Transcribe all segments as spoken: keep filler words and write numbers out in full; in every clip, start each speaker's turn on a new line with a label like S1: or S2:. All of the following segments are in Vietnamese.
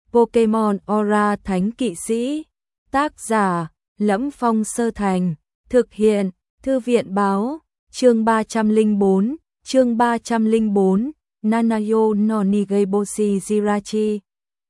S1: Pokemon Aura Thánh Kỵ Sĩ. Tác giả: Lẫm Phong Sơ Thành. Thực hiện: Thư viện Báo. Chương ba trăm lẻ bốn, chương ba trăm lẻ bốn, Nanayo no Nigeboshi Jirachi.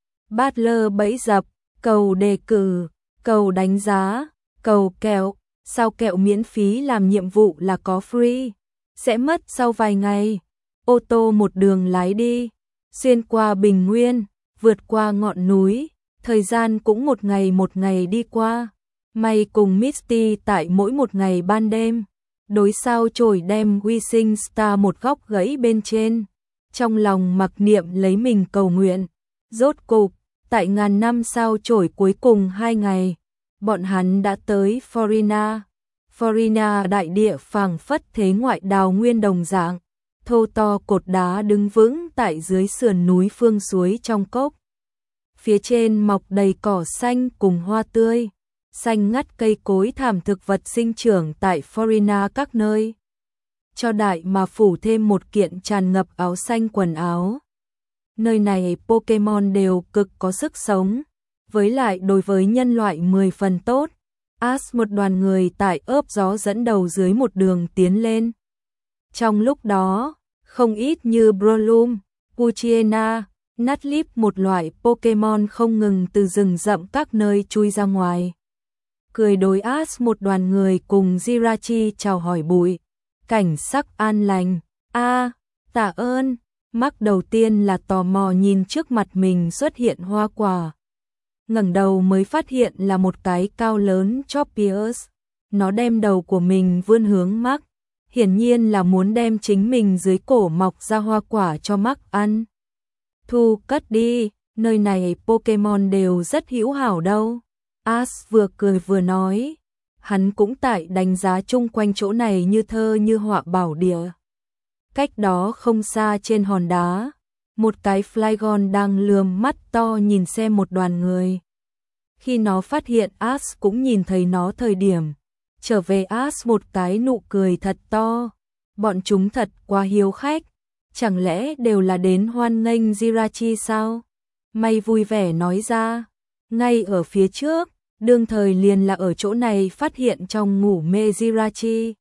S1: Battle bẫy dập, cầu đề cử, cầu đánh giá, cầu kẹo, sao kẹo miễn phí làm nhiệm vụ là có free, sẽ mất sau vài ngày. Ô tô một đường lái đi, xuyên qua bình nguyên, vượt qua ngọn núi, thời gian cũng một ngày một ngày đi qua. May cùng Misty tại mỗi một ngày ban đêm, đối sao chổi đem Wishing Star một góc gãy bên trên, trong lòng mặc niệm lấy mình cầu nguyện. Rốt cục, tại ngàn năm sao chổi cuối cùng hai ngày, bọn hắn đã tới Florina. Florina đại địa phảng phất thế ngoại đào nguyên đồng dạng, thô to cột đá đứng vững tại dưới sườn núi phương suối trong cốc. Phía trên mọc đầy cỏ xanh cùng hoa tươi, xanh ngắt cây cối thảm thực vật sinh trưởng tại Florina các nơi. Cho đại mà phủ thêm một kiện tràn ngập áo xanh quần áo. Nơi này Pokemon đều cực có sức sống, với lại đối với nhân loại mười phần tốt. Ash một đoàn người tại ớp gió dẫn đầu dưới một đường tiến lên. Trong lúc đó, không ít như Breloom, Poochyena, Nuzlocke một loại Pokemon không ngừng từ rừng rậm các nơi chui ra ngoài. Cười đối Ash một đoàn người cùng Jirachi chào hỏi bụi. Cảnh sắc an lành. A, à, tạ ơn. Mark đầu tiên là tò mò nhìn trước mặt mình xuất hiện hoa quả. Ngẩng đầu mới phát hiện là một cái cao lớn Tropius. Nó đem đầu của mình vươn hướng Mark, hiển nhiên là muốn đem chính mình dưới cổ mọc ra hoa quả cho Mark ăn. Thu cất đi, nơi này Pokemon đều rất hữu hảo đâu. Ash vừa cười vừa nói, hắn cũng tại đánh giá chung quanh chỗ này như thơ như họa bảo địa. Cách đó không xa trên hòn đá, một cái Flygon đang lườm mắt to nhìn xem một đoàn người. Khi nó phát hiện Ash cũng nhìn thấy nó thời điểm, trở về Ash một cái nụ cười thật to. Bọn chúng thật quá hiếu khách, chẳng lẽ đều là đến hoan nghênh Jirachi sao? May vui vẻ nói ra, ngay ở phía trước, đương thời liền là ở chỗ này phát hiện trong ngủ mê Jirachi.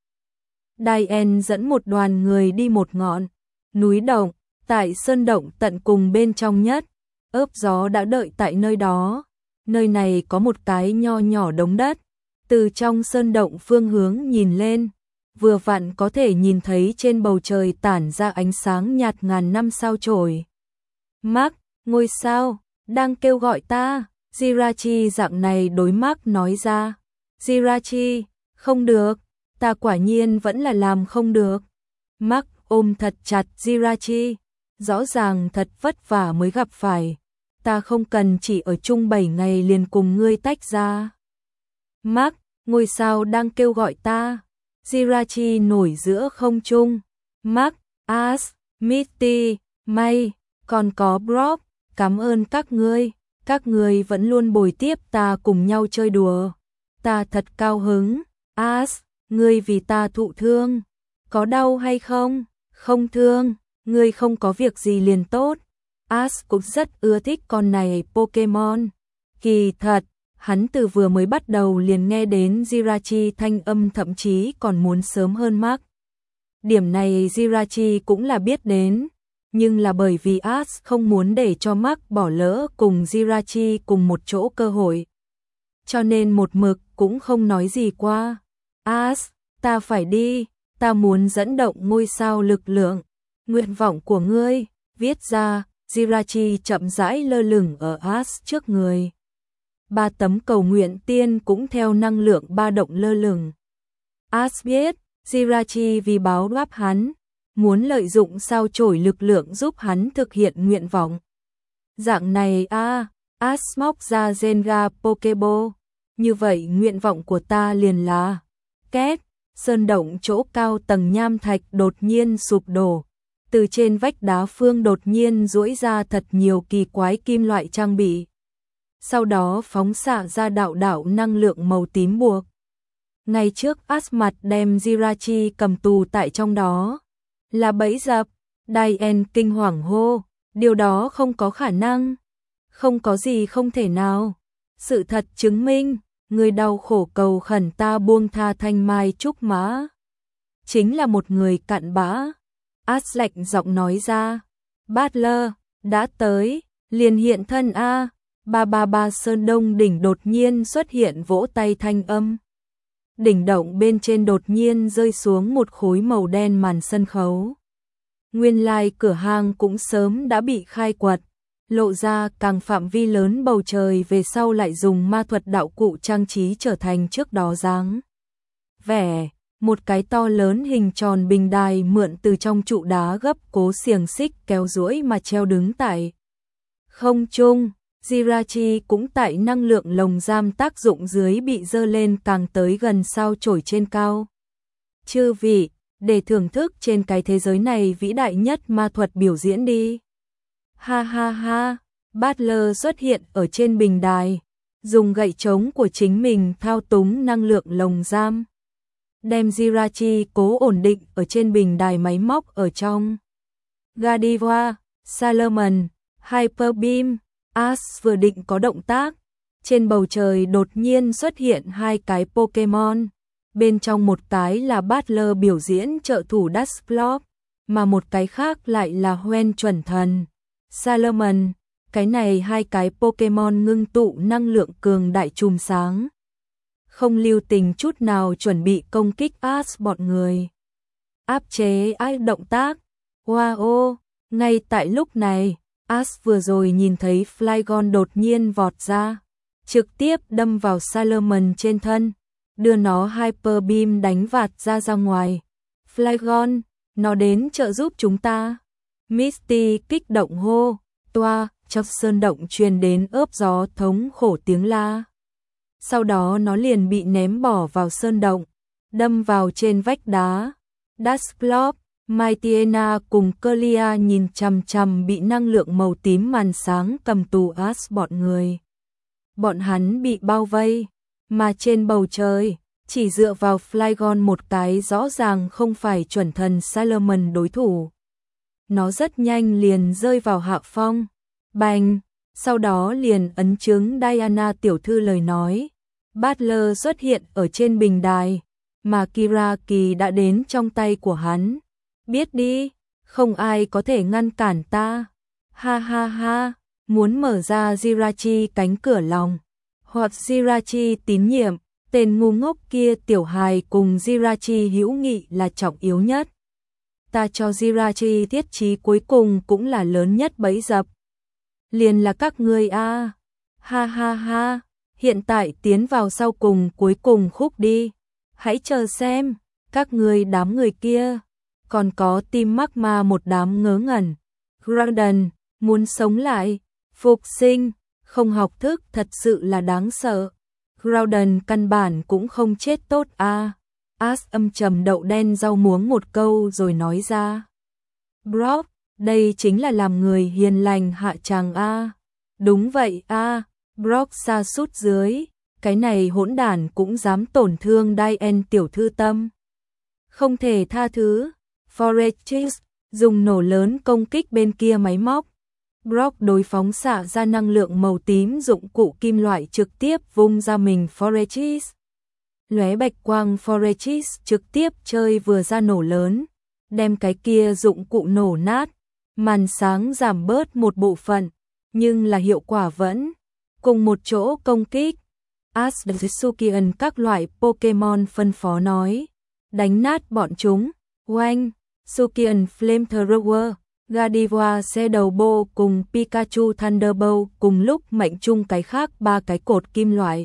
S1: Diane dẫn một đoàn người đi một ngọn núi động, tại sơn động tận cùng bên trong nhất. Ớp gió đã đợi tại nơi đó. Nơi này có một cái nho nhỏ đống đất, từ trong sơn động phương hướng nhìn lên, vừa vặn có thể nhìn thấy trên bầu trời tản ra ánh sáng nhạt ngàn năm sao chổi. Mark, ngôi sao, đang kêu gọi ta. Jirachi dạng này đối Mark nói ra. Jirachi, không được, ta quả nhiên vẫn là làm không được. Mark ôm thật chặt Jirachi, rõ ràng thật vất vả mới gặp phải. Ta không cần chỉ ở chung bảy ngày liền cùng ngươi tách ra. Mark, ngôi sao đang kêu gọi ta. Jirachi nổi giữa không trung. Mark, Ash, Misty, May, còn có Brock, cảm ơn các ngươi. Các ngươi vẫn luôn bồi tiếp ta cùng nhau chơi đùa. Ta thật cao hứng. Ash, ngươi vì ta thụ thương. Có đau hay không? Không thương, ngươi không có việc gì liền tốt. Ash cũng rất ưa thích con này Pokemon. Kỳ thật, hắn từ vừa mới bắt đầu liền nghe đến Jirachi thanh âm thậm chí còn muốn sớm hơn Mark. Điểm này Jirachi cũng là biết đến, nhưng là bởi vì Ash không muốn để cho Mark bỏ lỡ cùng Jirachi cùng một chỗ cơ hội. Cho nên một mực cũng không nói gì qua. Ash, ta phải đi, ta muốn dẫn động ngôi sao lực lượng. Nguyện vọng của ngươi, viết ra. Jirachi chậm rãi lơ lửng ở Ash trước người. Ba tấm cầu nguyện tiên cũng theo năng lượng ba động lơ lửng. Ash biết, Jirachi vì báo đáp hắn, muốn lợi dụng sao chổi lực lượng giúp hắn thực hiện nguyện vọng. Dạng này a, à, Ash móc ra Jenga Pokeball. Như vậy nguyện vọng của ta liền là két, sơn động chỗ cao tầng nham thạch đột nhiên sụp đổ. Từ trên vách đá phương đột nhiên duỗi ra thật nhiều kỳ quái kim loại trang bị. Sau đó phóng xạ ra đạo đạo năng lượng màu tím buộc. Ngay trước Ash mặt đem Jirachi cầm tù tại trong đó. Là bẫy dập. Diane kinh hoàng hô. Điều đó không có khả năng. Không có gì không thể nào. Sự thật chứng minh, người đau khổ cầu khẩn ta buông tha thanh mai trúc mã. Chính là một người cặn bã. As lạnh giọng nói ra. Butler, đã tới, liền hiện thân a. Ba ba ba Sơn Đông đỉnh đột nhiên xuất hiện vỗ tay thanh âm. Đỉnh động bên trên đột nhiên rơi xuống một khối màu đen màn sân khấu. Nguyên lai cửa hàng cũng sớm đã bị khai quật, lộ ra càng phạm vi lớn bầu trời về sau lại dùng ma thuật đạo cụ trang trí trở thành trước đó dáng vẻ. Một cái to lớn hình tròn bình đài mượn từ trong trụ đá gấp cố xiềng xích kéo duỗi mà treo đứng tại không trung. Jirachi cũng tại năng lượng lồng giam tác dụng dưới bị dơ lên càng tới gần sao chổi trên cao. Chư vị, để thưởng thức trên cái thế giới này vĩ đại nhất ma thuật biểu diễn đi. Ha ha ha, Butler xuất hiện ở trên bình đài, dùng gậy trống của chính mình thao túng năng lượng lồng giam. Đem Jirachi cố ổn định ở trên bình đài máy móc ở trong. Godiva, Salomon, Hyper Beam, As vừa định có động tác, trên bầu trời đột nhiên xuất hiện hai cái Pokemon. Bên trong một cái là Butler biểu diễn trợ thủ Dusclops, mà một cái khác lại là Hoenn chuẩn thần. Salomon, cái này hai cái Pokemon ngưng tụ năng lượng cường đại chùm sáng. Không lưu tình chút nào chuẩn bị công kích As bọn người. Áp chế ai động tác. Wow, ngay tại lúc này, As vừa rồi nhìn thấy Flygon đột nhiên vọt ra, trực tiếp đâm vào Salomon trên thân, đưa nó Hyper Beam đánh vạt ra ra ngoài. Flygon, nó đến trợ giúp chúng ta. Misty kích động hô, toa, trong sơn động truyền đến ớp gió thống khổ tiếng la. Sau đó nó liền bị ném bỏ vào sơn động, đâm vào trên vách đá. Dusclops, Mightyena cùng Clear nhìn chằm chằm bị năng lượng màu tím màn sáng cầm tù As bọn người. Bọn hắn bị bao vây, mà trên bầu trời, chỉ dựa vào Flygon một cái rõ ràng không phải chuẩn thần Salomon đối thủ. Nó rất nhanh liền rơi vào hạ phong. Bành, sau đó liền ấn chứng Diana tiểu thư lời nói. Butler xuất hiện ở trên bình đài, mà Kiraki đã đến trong tay của hắn. Biết đi, không ai có thể ngăn cản ta. Ha ha ha, muốn mở ra Jirachi cánh cửa lòng. Hoặc Jirachi tín nhiệm, tên ngu ngốc kia tiểu hài cùng Jirachi hữu nghị là trọng yếu nhất. Ta cho Jirachi thiết trí cuối cùng cũng là lớn nhất bấy dập. Liền là các ngươi a. Ha ha ha, hiện tại tiến vào sau cùng cuối cùng khúc đi. Hãy chờ xem, các ngươi đám người kia. Còn có Team Magma một đám ngớ ngẩn. Groudon, muốn sống lại, phục sinh, không học thức thật sự là đáng sợ. Groudon căn bản cũng không chết tốt a. À. As âm trầm đậu đen rau muống một câu rồi nói ra. Brock, đây chính là làm người hiền lành hạ tràng a. À. Đúng vậy a. À. Brock sa sút dưới, cái này hỗn đản cũng dám tổn thương Diane tiểu thư tâm. Không thể tha thứ. Forest dùng nổ lớn công kích bên kia máy móc. Brock đối phóng xạ ra năng lượng màu tím dụng cụ kim loại trực tiếp vung ra mình Forest. Lóe bạch quang Forest trực tiếp chơi vừa ra nổ lớn, đem cái kia dụng cụ nổ nát, màn sáng giảm bớt một bộ phận, nhưng là hiệu quả vẫn cùng một chỗ công kích. As Sukian các loại Pokemon phân phó nói, đánh nát bọn chúng. Oanh, Sukian Flamethrower, Godiva Shadow Ball cùng Pikachu Thunderbolt cùng lúc mệnh chung cái khác ba cái cột kim loại.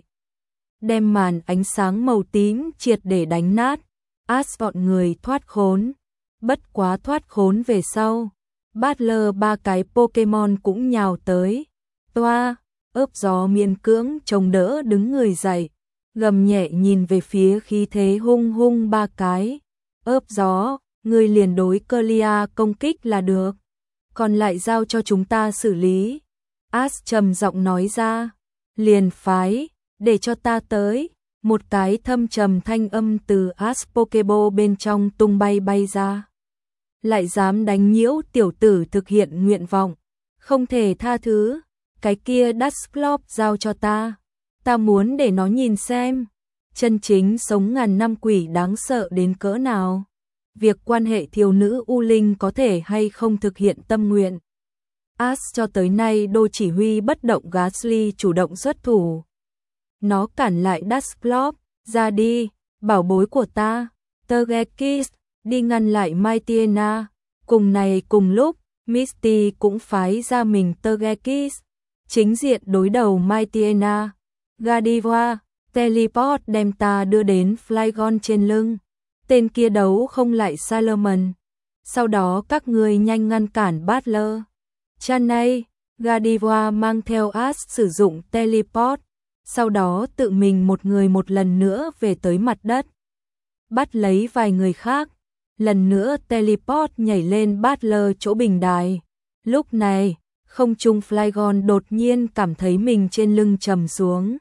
S1: Đem màn ánh sáng màu tím triệt để đánh nát. As bọn người thoát khốn. Bất quá thoát khốn về sau. Butler ba cái Pokemon cũng nhào tới. Toa, ớp gió miễn cưỡng chống đỡ đứng người dậy. Gầm nhẹ nhìn về phía khí thế hung hung ba cái. Ớp gió, người liền đối Clear công kích là được. Còn lại giao cho chúng ta xử lý. As trầm giọng nói ra. Liền phái, để cho ta tới. Một cái thâm trầm thanh âm từ As Pokeball bên trong tung bay bay ra. Lại dám đánh nhiễu tiểu tử thực hiện nguyện vọng. Không thể tha thứ. cái kia Dusclope giao cho ta. Ta muốn để nó nhìn xem. Chân chính sống ngàn năm quỷ đáng sợ đến cỡ nào. Việc quan hệ thiếu nữ U Linh có thể hay không thực hiện tâm nguyện. Ash cho tới nay đô chỉ huy bất động Ghastly chủ động xuất thủ. Nó cản lại Dusclope, ra đi, bảo bối của ta. Tergekis đi ngăn lại Mytiena. Cùng này cùng lúc, Misty cũng phái ra mình Tergekis, chính diện đối đầu Mytiena. Godiva, teleport đem ta đưa đến Flygon trên lưng. Tên kia đấu không lại Salomon. Sau đó các ngươi nhanh ngăn cản Butler. Chanay, Godiva mang theo Ash sử dụng teleport. Sau đó tự mình một người một lần nữa về tới mặt đất. Bắt lấy vài người khác. Lần nữa teleport nhảy lên Butler chỗ bình đài. Lúc này, không trung Flygon đột nhiên cảm thấy mình trên lưng trầm xuống.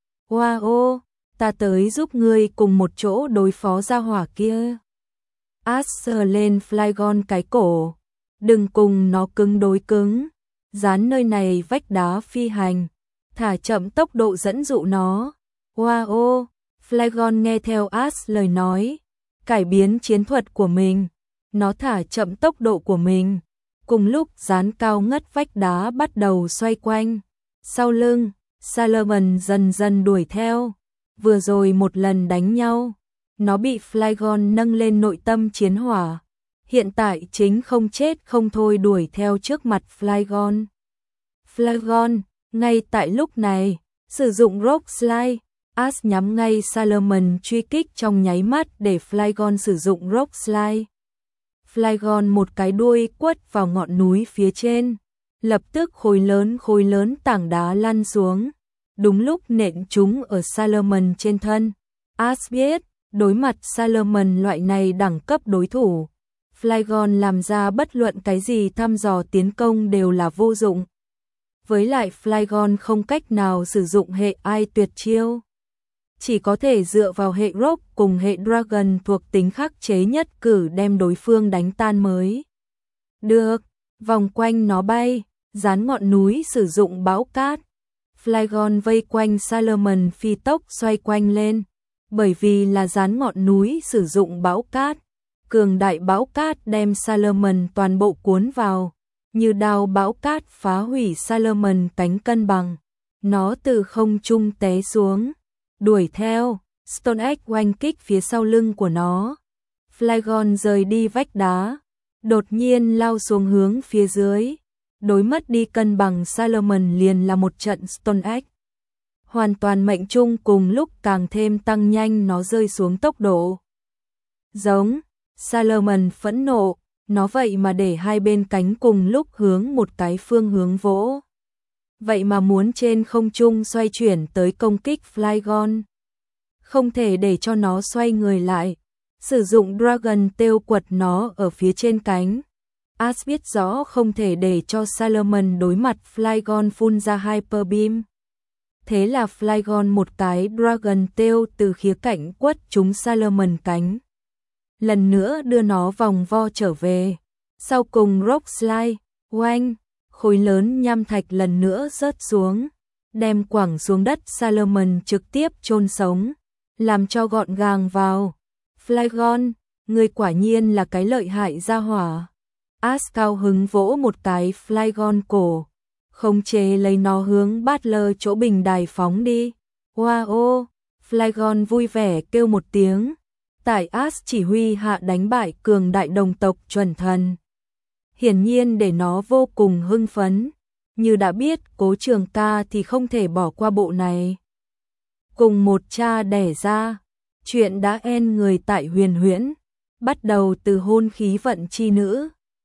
S1: Wow, ta tới giúp ngươi cùng một chỗ đối phó gia hỏa kia. Ash sờ lên Flygon cái cổ. Đừng cùng nó cứng đối cứng. Dán nơi này vách đá phi hành. Thả chậm tốc độ dẫn dụ nó. Wow, Flygon nghe theo Ash lời nói. Cải biến chiến thuật của mình. Nó thả chậm tốc độ của mình. Cùng lúc dán cao ngất vách đá bắt đầu xoay quanh. Sau lưng, Salomon dần dần đuổi theo. Vừa rồi một lần đánh nhau. Nó bị Flygon nâng lên nội tâm chiến hỏa. Hiện tại chính không chết không thôi đuổi theo trước mặt Flygon. Flygon, ngay tại lúc này, sử dụng Rock Slide. Ash nhắm ngay Salomon truy kích trong nháy mắt để Flygon sử dụng Rock Slide. Flygon một cái đuôi quất vào ngọn núi phía trên. Lập tức khối lớn khối lớn tảng đá lăn xuống. Đúng lúc nện chúng ở Salomon trên thân. Ash biết, đối mặt Salomon loại này đẳng cấp đối thủ. Flygon làm ra bất luận cái gì thăm dò tiến công đều là vô dụng. Với lại Flygon không cách nào sử dụng hệ ai tuyệt chiêu. Chỉ có thể dựa vào hệ Rock cùng hệ Dragon thuộc tính khắc chế nhất cử đem đối phương đánh tan mới. Được, vòng quanh nó bay, dán ngọn núi sử dụng bão cát. Flygon vây quanh Salomon phi tốc xoay quanh lên. Bởi vì là dán ngọn núi sử dụng bão cát. Cường đại bão cát đem Salomon toàn bộ cuốn vào. Như đao bão cát phá hủy Salomon cánh cân bằng. Nó từ không trung té xuống. Đuổi theo, Stone Egg oanh kích phía sau lưng của nó. Flygon rời đi vách đá. Đột nhiên lao xuống hướng phía dưới. Đối mất đi cân bằng Salomon liền là một trận Stone Egg. Hoàn toàn mệnh trung cùng lúc càng thêm tăng nhanh nó rơi xuống tốc độ. Giống, Salomon phẫn nộ, nó vậy mà để hai bên cánh cùng lúc hướng một cái phương hướng vỗ. Vậy mà muốn trên không trung xoay chuyển tới công kích Flygon. Không thể để cho nó xoay người lại. Sử dụng Dragon Tail quật nó ở phía trên cánh. Ash biết rõ không thể để cho Salomon đối mặt Flygon phun ra Hyper Beam. Thế là Flygon một cái Dragon Tail từ khía cạnh quất trúng Salomon cánh. Lần nữa đưa nó vòng vo trở về. Sau cùng Rock Slide, oanh, khối lớn nham thạch lần nữa rớt xuống. Đem quẳng xuống đất Salomon trực tiếp chôn sống. Làm cho gọn gàng vào. Flygon, ngươi quả nhiên là cái lợi hại gia hỏa. Ash cao hứng vỗ một cái Flygon cổ. Không chế lấy nó hướng Butler chỗ bình đài phóng đi. Wow, Flygon vui vẻ kêu một tiếng. Tại Ash chỉ huy hạ đánh bại cường đại đồng tộc chuẩn thần. Hiển nhiên để nó vô cùng hưng phấn. Như đã biết Cố Trường Ca thì không thể bỏ qua bộ này. Cùng một cha đẻ ra, chuyện đã end người tại Huyền Huyễn. Bắt đầu từ hôn khí vận chi nữ.